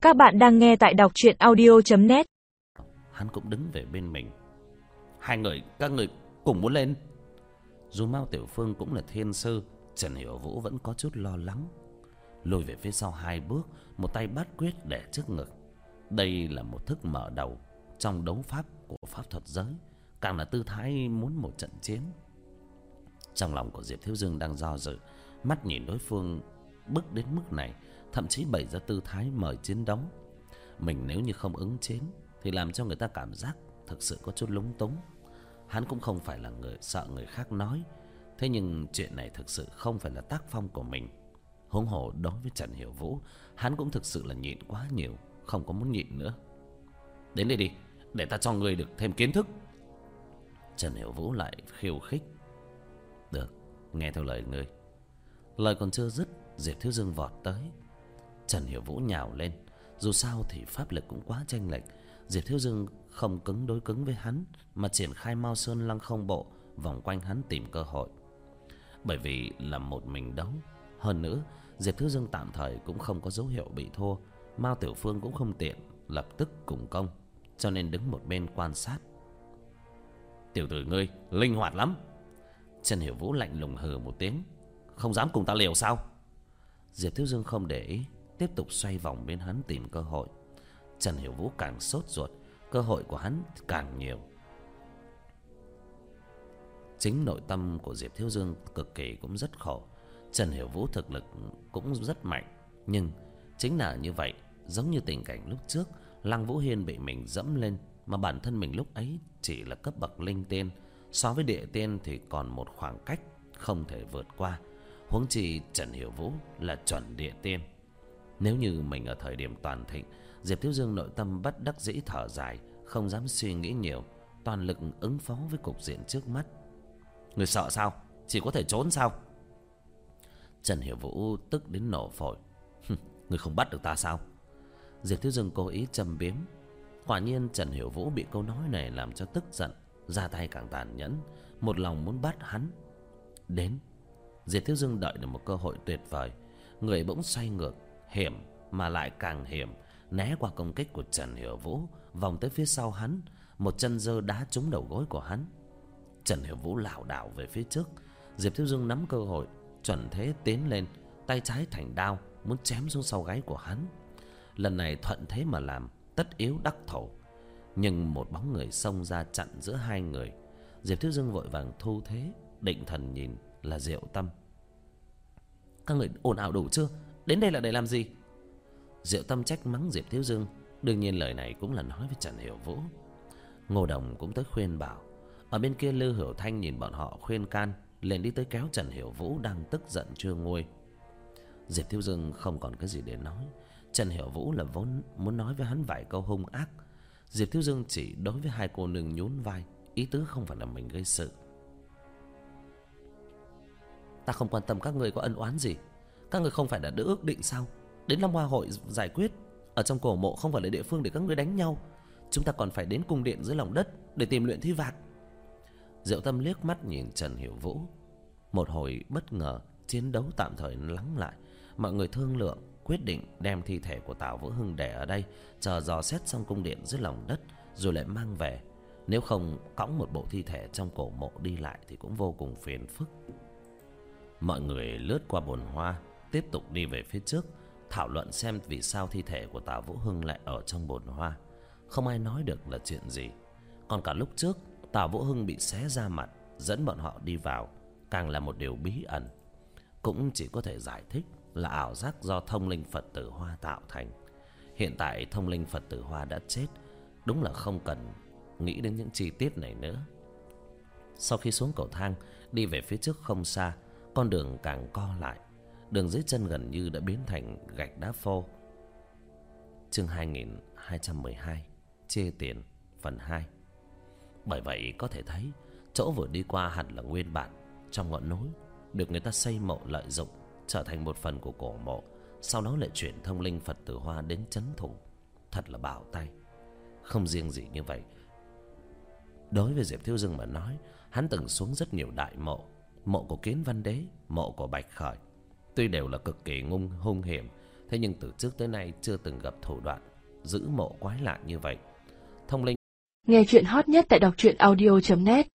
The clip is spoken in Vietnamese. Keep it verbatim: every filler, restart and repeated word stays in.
Các bạn đang nghe tại đọc truyện audio chấm net. Hắn cũng đứng về bên mình. Hai người, các người cùng muốn lên. Dù Mao Tiểu Phương cũng là thiên sư, Trần Hiểu Vũ vẫn có chút lo lắng. Lùi về phía sau hai bước, một tay bát quyết để trước ngực. Đây là một thức mở đầu trong đấu pháp của pháp thuật giới, càng là tư thái muốn một trận chiến. Trong lòng của Diệp Thiếu Dương đang do dự, mắt nhìn đối phương bước đến mức này, thậm chí bày ra tư thái mời chiến đấu. Mình nếu như không ứng chiến thì làm cho người ta cảm giác thực sự có chút lúng túng. Hắn cũng không phải là người sợ người khác nói, thế nhưng chuyện này thực sự không phải là tác phong của mình. Huống hồ đối với Trần Hiểu Vũ, hắn cũng thực sự là nhịn quá nhiều, không có muốn nhịn nữa. Đến đây đi, để ta cho ngươi được thêm kiến thức. Trần Hiểu Vũ lại khiêu khích. Được, nghe theo lời ngươi. Lời còn chưa dứt, Diệp Thiếu Dương vọt tới. Trần Hiểu Vũ nhào lên. Dù sao thì pháp lực cũng quá chênh lệch. Diệp Thiếu Dương không cứng đối cứng với hắn, mà triển khai Mao Sơn Lăng Không Bộ vòng quanh hắn tìm cơ hội. Bởi vì là một mình đấu, hơn nữa Diệp Thiếu Dương tạm thời cũng không có dấu hiệu bị thua, Mao Tiểu Phương cũng không tiện lập tức cùng công, cho nên đứng một bên quan sát. Tiểu tử ngươi linh hoạt lắm. Trần Hiểu Vũ lạnh lùng hừ một tiếng. Không dám cùng ta liều sao? Diệp Thiếu Dương không để ý, tiếp tục xoay vòng bên hắn tìm cơ hội. Trần Hiểu Vũ càng sốt ruột, cơ hội của hắn càng nhiều. Chính nội tâm của Diệp Thiếu Dương cực kỳ cũng rất khổ. Trần Hiểu Vũ thực lực cũng rất mạnh, nhưng chính là như vậy, giống như tình cảnh lúc trước Lăng Vũ Hiên bị mình dẫm lên, mà bản thân mình lúc ấy chỉ là cấp bậc linh tiên, so với địa tiên thì còn một khoảng cách không thể vượt qua. Huống chi Trần Hiểu Vũ là chuẩn địa tiên. Nếu như mình ở thời điểm toàn thịnh, Diệp Thiếu Dương nội tâm bất đắc dĩ thở dài, không dám suy nghĩ nhiều, toàn lực ứng phó với cục diện trước mắt. Người sợ sao? Chỉ có thể trốn sao? Trần Hiểu Vũ tức đến nổ phổi. Người không bắt được ta sao? Diệp Thiếu Dương cố ý châm biếm. Quả nhiên Trần Hiểu Vũ bị câu nói này làm cho tức giận, ra tay càng tàn nhẫn, một lòng muốn bắt hắn. Đến, Diệp Thiếu Dương đợi được một cơ hội tuyệt vời, người bỗng xoay ngược, hiểm mà lại càng hiểm, né qua công kích của Trần Hiểu Vũ, vòng tới phía sau hắn, một chân giơ đá trúng đầu gối của hắn. Trần Hiểu Vũ lảo đảo về phía trước, Diệp Thiếu Dương nắm cơ hội, chuẩn thế tiến lên, tay trái thành đao, muốn chém xuống sau gáy của hắn. Lần này thuận thế mà làm, tất yếu đắc thổ. Nhưng một bóng người xông ra chặn giữa hai người. Diệp Thiếu Dương vội vàng thu thế, định thần nhìn là Diệu Tâm. Các người ồn ào đủ chưa? Đến đây là để làm gì? Diệu Tâm trách mắng Diệp Thiếu Dương. Đương nhiên lời này cũng là nói với Trần Hiểu Vũ. Ngô Đồng cũng tới khuyên bảo. Ở bên kia Lưu Hiểu Thanh nhìn bọn họ khuyên can, liền đi tới kéo Trần Hiểu Vũ đang tức giận chưa nguôi. Diệp Thiếu Dương không còn cái gì để nói. Trần Hiểu Vũ là vốn muốn nói với hắn vài câu hung ác. Diệp Thiếu Dương chỉ đối với hai cô nương nhún vai, ý tứ không phải là mình gây sự. Ta không quan tâm các người có ân oán gì. Các người không phải đã đã ước định sao? Đến Long Hoa Hội giải quyết. Ở trong cổ mộ không phải là địa phương để các người đánh nhau. Chúng ta còn phải đến cung điện dưới lòng đất để tìm luyện thi vạc. Diệu Tâm liếc mắt nhìn Trần Hiểu Vũ. Một hồi bất ngờ, chiến đấu tạm thời lắng lại. Mọi người thương lượng, quyết định đem thi thể của Tào Vũ Hưng để ở đây, chờ dò xét xong cung điện dưới lòng đất rồi lại mang về. Nếu không cõng một bộ thi thể trong cổ mộ đi lại thì cũng vô cùng phiền phức. Mọi người lướt qua bồn hoa, tiếp tục đi về phía trước, thảo luận xem vì sao thi thể của Tào Vũ Hưng lại ở trong bồn hoa. Không ai nói được là chuyện gì. Còn cả lúc trước Tào Vũ Hưng bị xé ra mặt, dẫn bọn họ đi vào, càng là một điều bí ẩn. Cũng chỉ có thể giải thích là ảo giác do thông linh Phật tử Hoa tạo thành. Hiện tại thông linh Phật tử Hoa đã chết, đúng là không cần nghĩ đến những chi tiết này nữa. Sau khi xuống cầu thang, đi về phía trước không xa, con đường càng co lại. Đường dưới chân gần như đã biến thành gạch đá phô. Chương hai nghìn hai trăm mười hai, chê tiền phần hai. Bởi vậy có thể thấy chỗ vừa đi qua hẳn là nguyên bản trong ngọn núi, được người ta xây mộ lợi dụng, trở thành một phần của cổ mộ, sau đó lại chuyển thông linh Phật tử Hoa đến trấn thủ. Thật là bảo tay. Không riêng gì như vậy, đối với Diệp Thiếu Dương mà nói, hắn từng xuống rất nhiều đại mộ. Mộ của Kiến Văn Đế, mộ của Bạch Khởi, tuy đều là cực kỳ ngung hung hiểm, Thế nhưng từ trước tới nay chưa từng gặp thủ đoạn giữ mộ quái lạ như vậy. Thông linh nghe chuyện hot nhất tại đọc truyện audio chấm net.